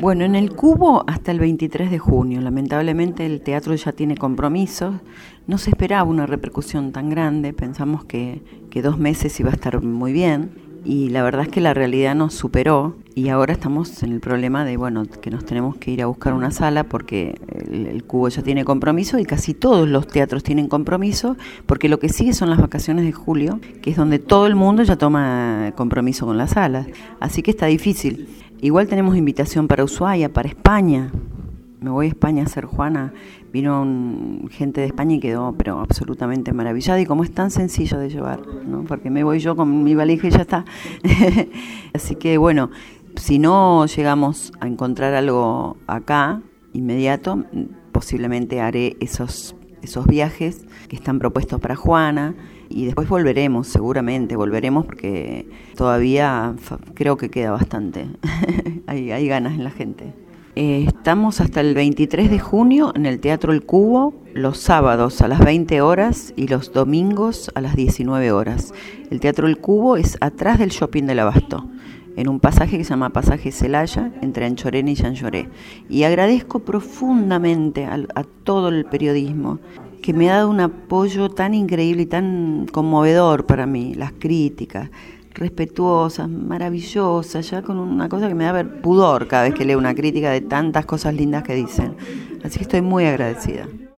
Bueno, en el Cubo hasta el 23 de junio. Lamentablemente el teatro ya tiene compromisos. No se esperaba una repercusión tan grande. Pensamos que 2 meses iba a estar muy bien. Y la verdad es que la realidad nos superó. Y ahora estamos en el problema de, que nos tenemos que ir a buscar una sala porque el Cubo ya tiene compromiso y casi todos los teatros tienen compromiso, porque lo que sigue son las vacaciones de julio, que es donde todo el mundo ya toma compromiso con las salas. Así que está difícil. Igual tenemos invitación para Ushuaia, para España. Me voy a España a ser Juana. Vino gente de España y quedó pero absolutamente maravillada. Y como es tan sencillo de llevar, ¿no? Porque me voy yo con mi valija y ya está. Así que si no llegamos a encontrar algo acá, inmediato, posiblemente haré esos viajes que están propuestos para Juana. Y después seguramente volveremos porque todavía creo que queda bastante. hay ganas en la gente. Estamos hasta el 23 de junio en el Teatro El Cubo, los sábados a las 20 horas y los domingos a las 19 horas. El Teatro El Cubo es atrás del Shopping del Abasto, en un pasaje que se llama Pasaje Celaya, entre Anchorena y Llanlloré. Y agradezco profundamente a todo el periodismo que me ha dado un apoyo tan increíble y tan conmovedor para mí, las críticas respetuosas, maravillosas, ya con una cosa que me da pudor cada vez que leo una crítica de tantas cosas lindas que dicen. Así que estoy muy agradecida.